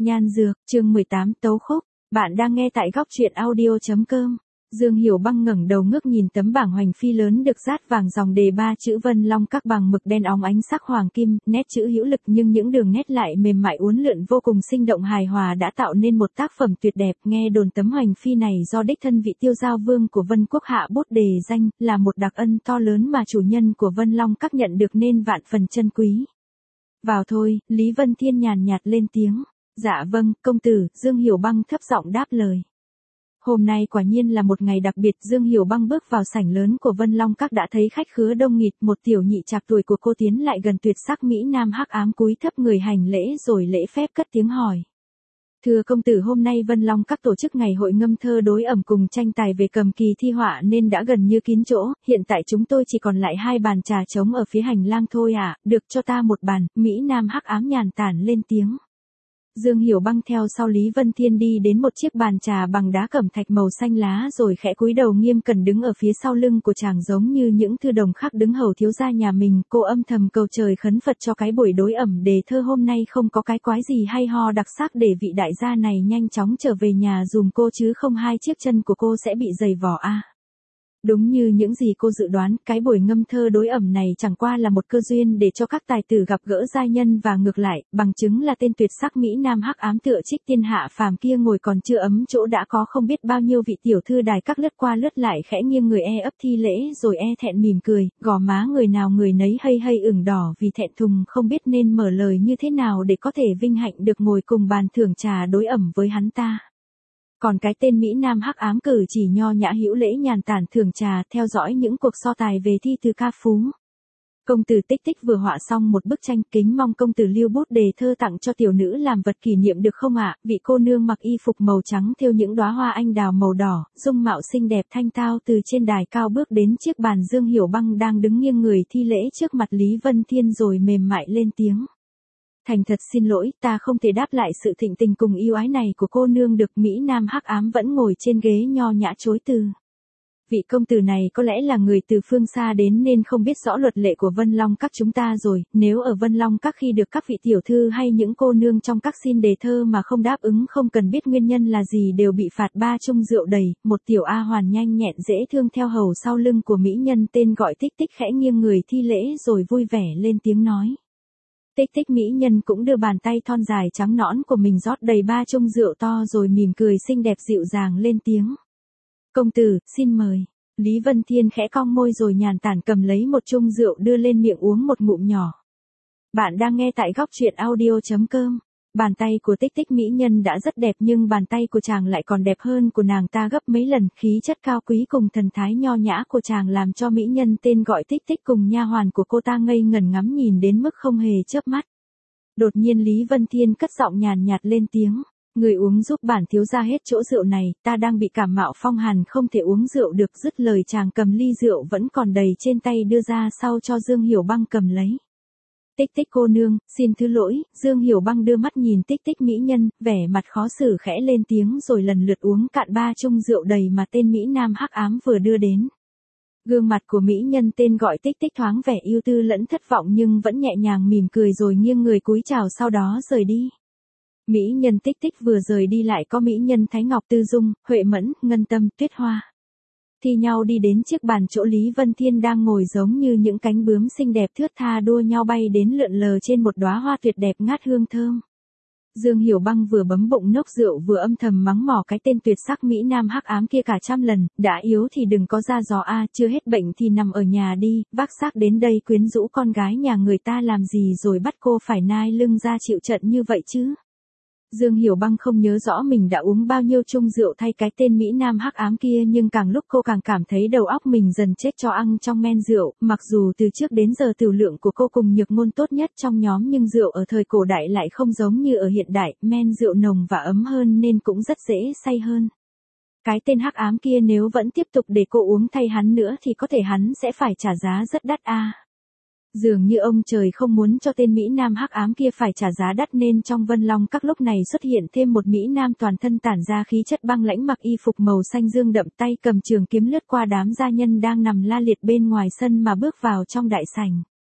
Nhan dược, chương 18 tấu khúc. Bạn đang nghe tại góc truyện audio.com. Dương Hiểu Băng ngẩng đầu ngước nhìn tấm bảng hoành phi lớn được dát vàng dòng đề 3 chữ Vân Long các bằng mực đen óng ánh sắc hoàng kim, nét chữ hữu lực nhưng những đường nét lại mềm mại uốn lượn vô cùng sinh động hài hòa đã tạo nên một tác phẩm tuyệt đẹp. Nghe đồn tấm hoành phi này do đích thân vị Tiêu Giao Vương của Vân Quốc hạ bút đề danh, là một đặc ân to lớn mà chủ nhân của Vân Long các nhận được nên vạn phần chân quý. Vào thôi, Lý Vân Thiên nhàn nhạt lên tiếng. Dạ vâng, công tử. Dương Hiểu Băng thấp giọng đáp lời. Hôm nay quả nhiên là một ngày đặc biệt. Dương Hiểu Băng bước vào sảnh lớn của Vân Long các đã thấy khách khứa đông nghịt. Một tiểu nhị trạc tuổi của cô tiến lại gần tuyệt sắc mỹ nam hắc ám cúi thấp người hành lễ rồi lễ phép cất tiếng hỏi. Thưa công tử, hôm nay Vân Long các tổ chức ngày hội ngâm thơ đối ẩm cùng tranh tài về cầm kỳ thi họa nên đã gần như kín chỗ, hiện tại chúng tôi chỉ còn lại 2 bàn trà trống ở phía hành lang thôi ạ. Được cho ta một bàn. Mỹ nam hắc ám nhàn tản lên tiếng. Dương Hiểu Băng theo sau Lý Vân Thiên đi đến một chiếc bàn trà bằng đá cẩm thạch màu xanh lá rồi khẽ cúi đầu nghiêm cẩn đứng ở phía sau lưng của chàng giống như những thư đồng khác đứng hầu thiếu gia nhà mình. Cô âm thầm cầu trời khấn Phật cho cái buổi đối ẩm đề thơ hôm nay không có cái quái gì hay ho đặc sắc để vị đại gia này nhanh chóng trở về nhà dùm cô chứ không hai chiếc chân của cô sẽ bị dày vò a. Đúng như những gì cô dự đoán, cái buổi ngâm thơ đối ẩm này chẳng qua là một cơ duyên để cho các tài tử gặp gỡ giai nhân và ngược lại, bằng chứng là tên tuyệt sắc mỹ nam hắc ám tựa trích tiên hạ phàm kia ngồi còn chưa ấm chỗ đã có không biết bao nhiêu vị tiểu thư đài các lướt qua lướt lại khẽ nghiêng người ấp thi lễ rồi thẹn mỉm cười, gò má người nào người nấy hay ửng đỏ vì thẹn thùng không biết nên mở lời như thế nào để có thể vinh hạnh được ngồi cùng bàn thưởng trà đối ẩm với hắn ta. Còn cái tên Mỹ Nam hắc ám cử chỉ nho nhã hữu lễ nhàn tản thưởng trà theo dõi những cuộc so tài về thi từ ca phú. Công tử Tích Tích vừa họa xong một bức tranh, kính mong công tử lưu bút đề thơ tặng cho tiểu nữ làm vật kỷ niệm được không ạ? Vị cô nương mặc y phục màu trắng thêu những đóa hoa anh đào màu đỏ, dung mạo xinh đẹp thanh tao từ trên đài cao bước đến chiếc bàn. Dương Hiểu Băng đang đứng nghiêng người thi lễ trước mặt Lý Vân Thiên rồi mềm mại lên tiếng. Thành thật xin lỗi, ta không thể đáp lại sự thịnh tình cùng yêu ái này của cô nương được. Mỹ Nam hắc ám vẫn ngồi trên ghế nho nhã chối từ. Vị công tử này có lẽ là người từ phương xa đến nên không biết rõ luật lệ của Vân Long các chúng ta rồi. Nếu ở Vân Long các khi được các vị tiểu thư hay những cô nương trong các xin đề thơ mà không đáp ứng không cần biết nguyên nhân là gì đều bị phạt 3 chung rượu đầy. Một tiểu A hoàn nhanh nhẹn dễ thương theo hầu sau lưng của mỹ nhân tên gọi Tích Tích khẽ nghiêng người thi lễ rồi vui vẻ lên tiếng nói. Tích Tích mỹ nhân cũng đưa bàn tay thon dài trắng nõn của mình rót đầy 3 chung rượu to rồi mỉm cười xinh đẹp dịu dàng lên tiếng. Công tử, xin mời. Lý Vân Thiên khẽ cong môi rồi nhàn tản cầm lấy một chung rượu đưa lên miệng uống một ngụm nhỏ. Bạn đang nghe tại góc truyện audio.com. Bàn tay của Tích Tích mỹ nhân đã rất đẹp nhưng bàn tay của chàng lại còn đẹp hơn của nàng ta gấp mấy lần. Khí chất cao quý cùng thần thái nho nhã của chàng làm cho mỹ nhân tên gọi Tích Tích cùng nha hoàn của cô ta ngây ngẩn ngắm nhìn đến mức không hề chớp mắt. Đột nhiên Lý Vân Thiên cất giọng nhàn nhạt lên tiếng. Người uống giúp bản thiếu gia hết chỗ rượu này, ta đang bị cảm mạo phong hàn không thể uống rượu được. Dứt lời chàng cầm ly rượu vẫn còn đầy trên tay đưa ra sau cho Dương Hiểu Băng cầm lấy. Tích Tích cô nương, xin thứ lỗi. Dương Hiểu Băng đưa mắt nhìn Tích Tích mỹ nhân, vẻ mặt khó xử khẽ lên tiếng rồi lần lượt uống cạn 3 chung rượu đầy mà tên Mỹ Nam hắc ám vừa đưa đến. Gương mặt của mỹ nhân tên gọi Tích Tích thoáng vẻ ưu tư lẫn thất vọng nhưng vẫn nhẹ nhàng mỉm cười rồi nghiêng người cúi chào sau đó rời đi. Mỹ nhân Tích Tích vừa rời đi lại có mỹ nhân Thái Ngọc Tư Dung, Huệ Mẫn, Ngân Tâm, Tuyết Hoa. Thi nhau đi đến chiếc bàn chỗ Lý Vân Thiên đang ngồi giống như những cánh bướm xinh đẹp thướt tha đua nhau bay đến lượn lờ trên một đóa hoa tuyệt đẹp ngát hương thơm. Dương Hiểu Băng vừa bấm bụng nốc rượu vừa âm thầm mắng mỏ cái tên tuyệt sắc Mỹ Nam hắc ám kia cả trăm lần, đã yếu thì đừng có ra gió a, chưa hết bệnh thì nằm ở nhà đi, vác xác đến đây quyến rũ con gái nhà người ta làm gì rồi bắt cô phải nai lưng ra chịu trận như vậy chứ. Dương Hiểu Băng không nhớ rõ mình đã uống bao nhiêu chung rượu thay cái tên Mỹ Nam hắc ám kia nhưng càng lúc cô càng cảm thấy đầu óc mình dần chết cho ăn trong men rượu, mặc dù từ trước đến giờ tửu lượng của cô cùng Nhược Ngôn tốt nhất trong nhóm nhưng rượu ở thời cổ đại lại không giống như ở hiện đại, men rượu nồng và ấm hơn nên cũng rất dễ say hơn. Cái tên hắc ám kia nếu vẫn tiếp tục để cô uống thay hắn nữa thì có thể hắn sẽ phải trả giá rất đắt a. Dường như ông trời không muốn cho tên Mỹ Nam hắc ám kia phải trả giá đắt nên trong Vân Long các lúc này xuất hiện thêm một Mỹ Nam toàn thân tản ra khí chất băng lãnh mặc y phục màu xanh dương đậm tay cầm trường kiếm lướt qua đám gia nhân đang nằm la liệt bên ngoài sân mà bước vào trong đại sảnh.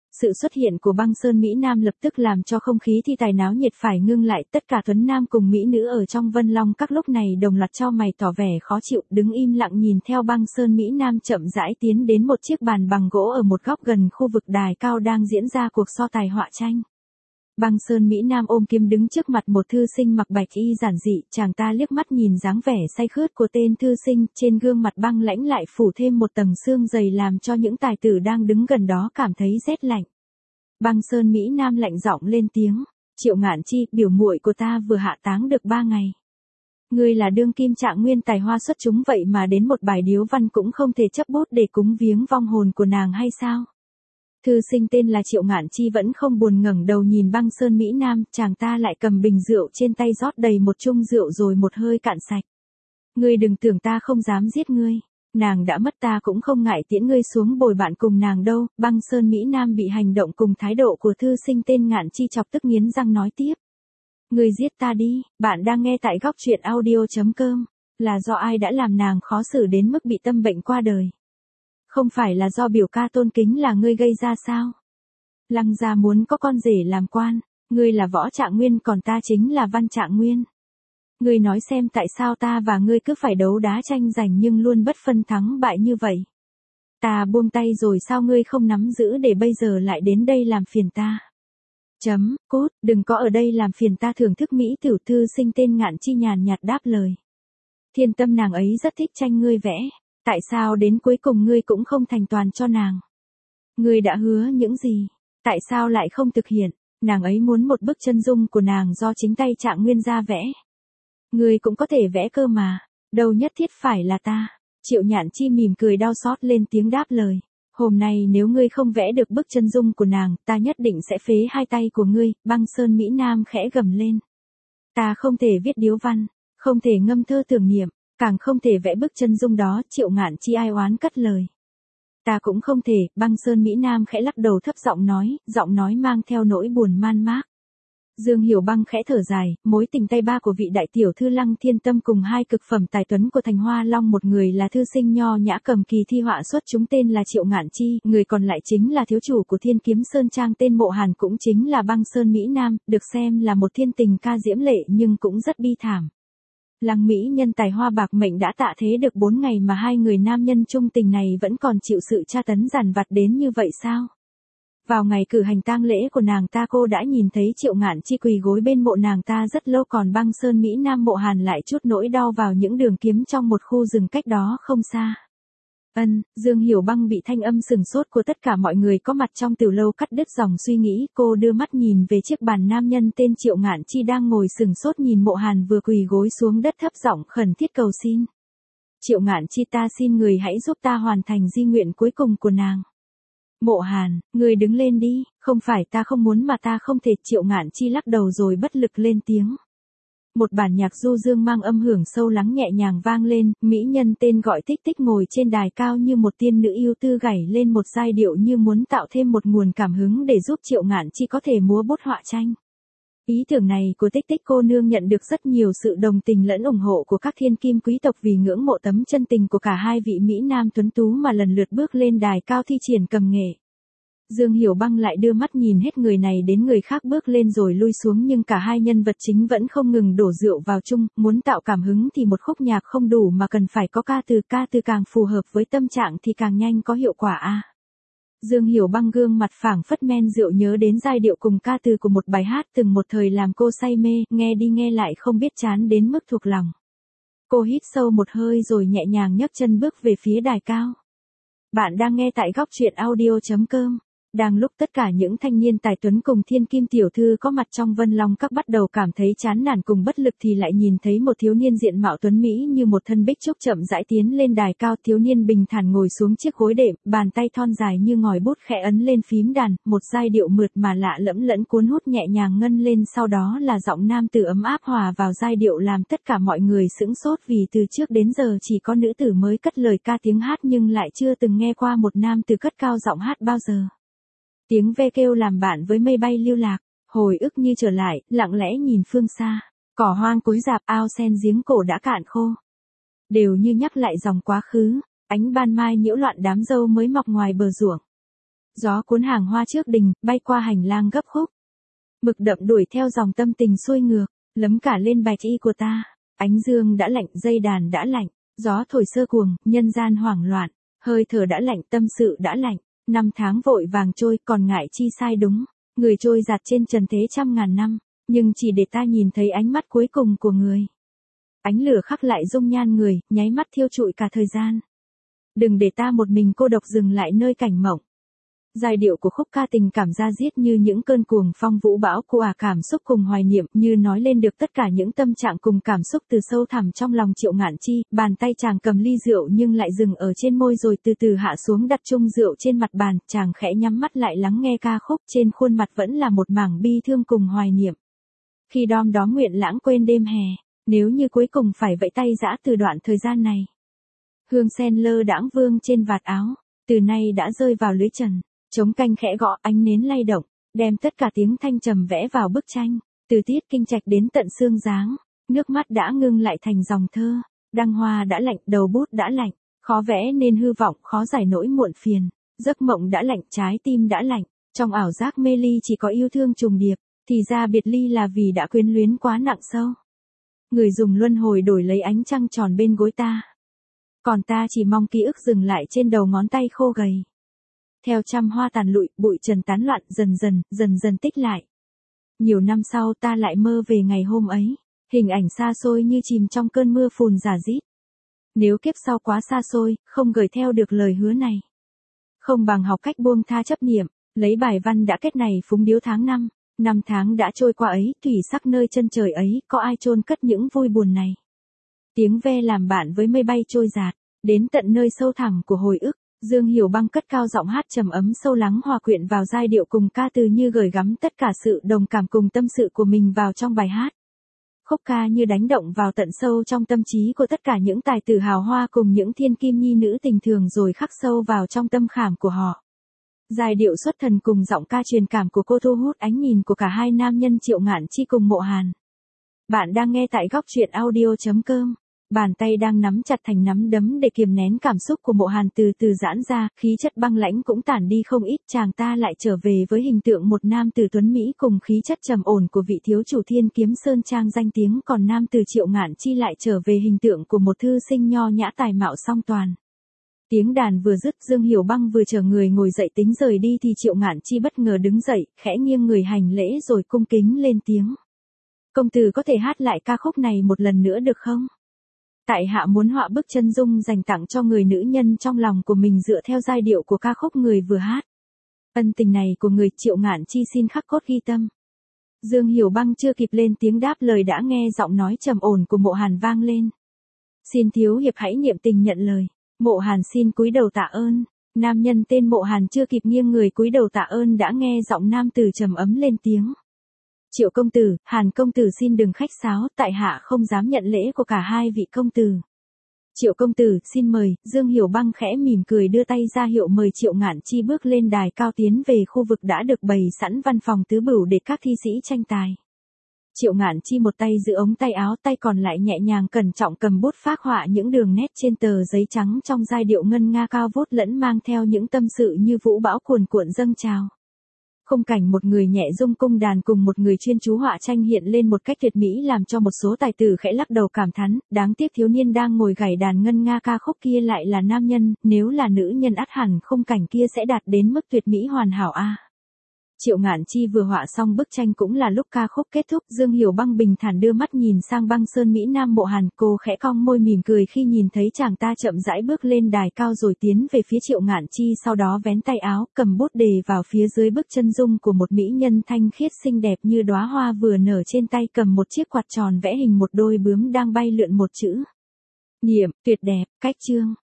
Sự xuất hiện của Băng Sơn Mỹ Nam lập tức làm cho không khí thi tài náo nhiệt phải ngưng lại, tất cả tuấn nam cùng mỹ nữ ở trong Vân Long các lúc này đồng loạt chau mày tỏ vẻ khó chịu, đứng im lặng nhìn theo Băng Sơn Mỹ Nam chậm rãi tiến đến một chiếc bàn bằng gỗ ở một góc gần khu vực đài cao đang diễn ra cuộc so tài họa tranh. Băng Sơn Mỹ Nam ôm kiếm đứng trước mặt một thư sinh mặc bạch y giản dị, chàng ta liếc mắt nhìn dáng vẻ say khướt của tên thư sinh, trên gương mặt băng lãnh lại phủ thêm một tầng sương dày làm cho những tài tử đang đứng gần đó cảm thấy rét lạnh. Băng Sơn Mỹ Nam lạnh giọng lên tiếng, Triệu Ngạn Chi, biểu muội của ta vừa hạ táng được 3 ngày. Ngươi là đương kim trạng nguyên tài hoa xuất chúng vậy mà đến một bài điếu văn cũng không thể chấp bút để cúng viếng vong hồn của nàng hay sao? Thư sinh tên là Triệu Ngạn Chi vẫn không buồn ngẩng đầu nhìn Băng Sơn Mỹ Nam, chàng ta lại cầm bình rượu trên tay rót đầy một chung rượu rồi một hơi cạn sạch. Ngươi đừng tưởng ta không dám giết ngươi, nàng đã mất ta cũng không ngại tiễn ngươi xuống bồi bạn cùng nàng đâu. Băng Sơn Mỹ Nam bị hành động cùng thái độ của thư sinh tên Ngạn Chi chọc tức nghiến răng nói tiếp. Ngươi giết ta đi, bạn đang nghe tại góc truyện audio.com, là do ai đã làm nàng khó xử đến mức bị tâm bệnh qua đời? Không phải là do biểu ca tôn kính là ngươi gây ra sao? Lăng gia muốn có con rể làm quan, ngươi là Võ Trạng Nguyên còn ta chính là Văn Trạng Nguyên. Ngươi nói xem tại sao ta và ngươi cứ phải đấu đá tranh giành nhưng luôn bất phân thắng bại như vậy? Ta buông tay rồi sao ngươi không nắm giữ để bây giờ lại đến đây làm phiền ta? Cút, đừng có ở đây làm phiền ta. Thưởng thức mỹ tiểu thư sinh tên Ngạn Chi nhàn nhạt đáp lời. Thiên tâm nàng ấy rất thích tranh ngươi vẽ. Tại sao đến cuối cùng ngươi cũng không thành toàn cho nàng? Ngươi đã hứa những gì? Tại sao lại không thực hiện? Nàng ấy muốn một bức chân dung của nàng do chính tay Trạng Nguyên ra vẽ. Ngươi cũng có thể vẽ cơ mà, đâu nhất thiết phải là ta. Triệu Nhạn Chi mỉm cười đau xót lên tiếng đáp lời. Hôm nay nếu ngươi không vẽ được bức chân dung của nàng, ta nhất định sẽ phế hai tay của ngươi. Băng Sơn Mỹ Nam khẽ gầm lên. Ta không thể viết điếu văn, không thể ngâm thơ tưởng niệm, càng không thể vẽ bức chân dung đó. Triệu Ngạn Chi ai oán cất lời. Ta cũng không thể. Băng Sơn Mỹ Nam khẽ lắc đầu thấp giọng nói mang theo nỗi buồn man mác. Dương Hiểu Băng khẽ thở dài, mối tình tay ba của vị đại tiểu thư Lăng Thiên Tâm cùng hai cực phẩm tài tuấn của Thành Hoa Long, một người là thư sinh nho nhã cầm kỳ thi họa xuất chúng tên là Triệu Ngạn Chi, người còn lại chính là thiếu chủ của Thiên Kiếm Sơn Trang tên Mộ Hàn cũng chính là Băng Sơn Mỹ Nam, được xem là một thiên tình ca diễm lệ nhưng cũng rất bi thảm. Lăng mỹ nhân tài hoa bạc mệnh đã tạ thế được 4 ngày mà hai người nam nhân chung tình này vẫn còn chịu sự tra tấn dằn vặt đến như vậy sao? Vào ngày cử hành tang lễ của nàng ta, cô đã nhìn thấy Triệu Ngạn Chi quỳ gối bên mộ nàng ta rất lâu, còn Băng Sơn Mỹ Nam Mộ Hàn lại chút nỗi đau vào những đường kiếm trong một khu rừng cách đó không xa. Dương Hiểu Băng bị thanh âm sừng sốt của tất cả mọi người có mặt trong tiểu lâu cắt đứt dòng suy nghĩ, cô đưa mắt nhìn về chiếc bàn nam nhân tên Triệu Ngạn Chi đang ngồi sừng sốt nhìn Mộ Hàn vừa quỳ gối xuống đất thấp giọng khẩn thiết cầu xin. Triệu Ngạn Chi, ta xin người hãy giúp ta hoàn thành di nguyện cuối cùng của nàng. Mộ Hàn, người đứng lên đi, không phải ta không muốn mà ta không thể. Triệu Ngạn Chi lắc đầu rồi bất lực lên tiếng. Một bản nhạc du dương mang âm hưởng sâu lắng nhẹ nhàng vang lên, mỹ nhân tên gọi Tích Tích ngồi trên đài cao như một tiên nữ yêu tư gảy lên một giai điệu như muốn tạo thêm một nguồn cảm hứng để giúp Triệu Ngạn Chi có thể múa bút họa tranh. Ý tưởng này của Tích Tích cô nương nhận được rất nhiều sự đồng tình lẫn ủng hộ của các thiên kim quý tộc vì ngưỡng mộ tấm chân tình của cả hai vị mỹ nam tuấn tú mà lần lượt bước lên đài cao thi triển cầm nghệ. Dương Hiểu Băng lại đưa mắt nhìn hết người này đến người khác bước lên rồi lui xuống, nhưng cả hai nhân vật chính vẫn không ngừng đổ rượu vào chung, muốn tạo cảm hứng thì một khúc nhạc không đủ mà cần phải có ca từ càng phù hợp với tâm trạng thì càng nhanh có hiệu quả a. Dương Hiểu Băng gương mặt phảng phất men rượu nhớ đến giai điệu cùng ca từ của một bài hát từng một thời làm cô say mê, nghe đi nghe lại không biết chán đến mức thuộc lòng. Cô hít sâu một hơi rồi nhẹ nhàng nhấc chân bước về phía đài cao. Bạn đang nghe tại góc truyện audio.com. Đang lúc tất cả những thanh niên tài tuấn cùng thiên kim tiểu thư có mặt trong Vân Long Các bắt đầu cảm thấy chán nản cùng bất lực thì lại nhìn thấy một thiếu niên diện mạo tuấn mỹ như một thân bích trúc chậm rãi tiến lên đài cao. Thiếu niên bình thản ngồi xuống chiếc gối đệm, bàn tay thon dài như ngòi bút khẽ ấn lên phím đàn, một giai điệu mượt mà lạ lẫm lẫn cuốn hút nhẹ nhàng ngân lên, sau đó là giọng nam tử ấm áp hòa vào giai điệu làm tất cả mọi người sững sốt, vì từ trước đến giờ chỉ có nữ tử mới cất lời ca tiếng hát nhưng lại chưa từng nghe qua một nam tử cất cao giọng hát bao giờ. Tiếng ve kêu làm bạn với mây bay lưu lạc, hồi ức như trở lại, lặng lẽ nhìn phương xa, cỏ hoang cối rạp, ao sen giếng cổ đã cạn khô. Đều như nhắc lại dòng quá khứ, ánh ban mai nhiễu loạn đám dâu mới mọc ngoài bờ ruộng. Gió cuốn hàng hoa trước đình, bay qua hành lang gấp khúc. Mực đậm đuổi theo dòng tâm tình xuôi ngược, lấm cả lên bạch y của ta. Ánh dương đã lạnh, dây đàn đã lạnh, gió thổi sơ cuồng, nhân gian hoảng loạn, hơi thở đã lạnh, tâm sự đã lạnh. Năm tháng vội vàng trôi, còn ngại chi sai đúng. Người trôi giạt trên trần thế trăm ngàn năm, nhưng chỉ để ta nhìn thấy ánh mắt cuối cùng của người. Ánh lửa khắc lại dung nhan người, nháy mắt thiêu trụi cả thời gian. Đừng để ta một mình cô độc dừng lại nơi cảnh mộng. Giai điệu của khúc ca tình cảm da diết như những cơn cuồng phong vũ bão của cảm xúc cùng hoài niệm, như nói lên được tất cả những tâm trạng cùng cảm xúc từ sâu thẳm trong lòng Triệu Ngạn Chi. Bàn tay chàng cầm ly rượu nhưng lại dừng ở trên môi rồi từ từ hạ xuống đặt chung rượu trên mặt bàn, chàng khẽ nhắm mắt lại lắng nghe ca khúc, trên khuôn mặt vẫn là một mảng bi thương cùng hoài niệm. Khi đom đóm nguyện lãng quên đêm hè, nếu như cuối cùng phải vẫy tay giã từ đoạn thời gian này. Hương sen lơ đãng vương trên vạt áo, từ nay đã rơi vào lưới trần. Trống canh khẽ gõ, ánh nến lay động, đem tất cả tiếng thanh trầm vẽ vào bức tranh, từ tiết kinh trạch đến tận xương dáng, nước mắt đã ngưng lại thành dòng thơ, đăng hoa đã lạnh, đầu bút đã lạnh, khó vẽ nên hư vọng, khó giải nỗi muộn phiền, giấc mộng đã lạnh, trái tim đã lạnh, trong ảo giác mê ly chỉ có yêu thương trùng điệp, thì ra biệt ly là vì đã quyến luyến quá nặng sâu. Người dùng luân hồi đổi lấy ánh trăng tròn bên gối ta, còn ta chỉ mong ký ức dừng lại trên đầu ngón tay khô gầy. Theo trăm hoa tàn lụi, bụi trần tán loạn, dần dần tích lại. Nhiều năm sau ta lại mơ về ngày hôm ấy, hình ảnh xa xôi như chìm trong cơn mưa phùn rả rít. Nếu kiếp sau quá xa xôi, không gửi theo được lời hứa này. Không bằng học cách buông tha chấp niệm, lấy bài văn đã kết này phúng điếu tháng năm. Năm tháng đã trôi qua ấy, thủy sắc nơi chân trời ấy, có ai chôn cất những vui buồn này. Tiếng ve làm bạn với mây bay trôi dạt, đến tận nơi sâu thẳm của hồi ức. Dương Hiểu Băng cất cao giọng hát trầm ấm sâu lắng hòa quyện vào giai điệu cùng ca từ như gửi gắm tất cả sự đồng cảm cùng tâm sự của mình vào trong bài hát. Khúc ca như đánh động vào tận sâu trong tâm trí của tất cả những tài tử hào hoa cùng những thiên kim nhi nữ tình thường rồi khắc sâu vào trong tâm khảm của họ. Giai điệu xuất thần cùng giọng ca truyền cảm của cô thu hút ánh nhìn của cả hai nam nhân Triệu Ngạn Chi cùng Mộ Hàn. Bạn đang nghe tại góc truyện audio.com. Bàn tay đang nắm chặt thành nắm đấm để kiềm nén cảm xúc của Mộ Hàn từ từ giãn ra, khí chất băng lãnh cũng tản đi không ít, chàng ta lại trở về với hình tượng một nam tử tuấn Mỹ cùng khí chất trầm ổn của vị thiếu chủ Thiên Kiếm Sơn Trang danh tiếng, còn nam tử Triệu Ngạn Chi lại trở về hình tượng của một thư sinh nho nhã tài mạo song toàn. Tiếng đàn vừa dứt, Dương Hiểu Băng vừa chờ người ngồi dậy tính rời đi thì Triệu Ngạn Chi bất ngờ đứng dậy, khẽ nghiêng người hành lễ rồi cung kính lên tiếng. Công tử có thể hát lại ca khúc này một lần nữa được không? Tại hạ muốn họa bức chân dung dành tặng cho người nữ nhân trong lòng của mình dựa theo giai điệu của ca khúc người vừa hát. Ân tình này của người Triệu Ngạn Chi xin khắc cốt ghi tâm. Dương Hiểu Băng chưa kịp lên tiếng đáp lời đã nghe giọng nói trầm ổn của Mộ Hàn vang lên. Xin thiếu hiệp hãy niệm tình nhận lời. Mộ Hàn xin cúi đầu tạ ơn. Nam nhân tên Mộ Hàn chưa kịp nghiêng người cúi đầu tạ ơn đã nghe giọng nam tử trầm ấm lên tiếng. Triệu công tử, Hàn công tử xin đừng khách sáo, tại hạ không dám nhận lễ của cả hai vị công tử. Triệu công tử, xin mời. Dương Hiểu Băng khẽ mỉm cười đưa tay ra hiệu mời Triệu Ngạn Chi bước lên đài cao tiến về khu vực đã được bày sẵn văn phòng tứ bửu để các thi sĩ tranh tài. Triệu Ngạn Chi một tay giữ ống tay áo, tay còn lại nhẹ nhàng cẩn trọng cầm bút phác họa những đường nét trên tờ giấy trắng trong giai điệu ngân nga cao vút lẫn mang theo những tâm sự như vũ bão cuồn cuộn dâng trào. Khung cảnh một người nhẹ rung cung đàn cùng một người chuyên chú họa tranh hiện lên một cách tuyệt mỹ làm cho một số tài tử khẽ lắc đầu cảm thán, đáng tiếc thiếu niên đang ngồi gảy đàn ngân nga ca khúc kia lại là nam nhân, nếu là nữ nhân ắt hẳn khung cảnh kia sẽ đạt đến mức tuyệt mỹ hoàn hảo a. Triệu Ngạn Chi vừa họa xong bức tranh cũng là lúc ca khúc kết thúc, Dương Hiểu Băng bình thản đưa mắt nhìn sang băng sơn Mỹ Nam Mộ Hàn, cô khẽ cong môi mỉm cười khi nhìn thấy chàng ta chậm rãi bước lên đài cao rồi tiến về phía Triệu Ngạn Chi, sau đó vén tay áo, cầm bút đề vào phía dưới bức chân dung của một mỹ nhân thanh khiết xinh đẹp như đóa hoa vừa nở, trên tay cầm một chiếc quạt tròn vẽ hình một đôi bướm đang bay lượn một chữ. Niệm, tuyệt đẹp, cách chương.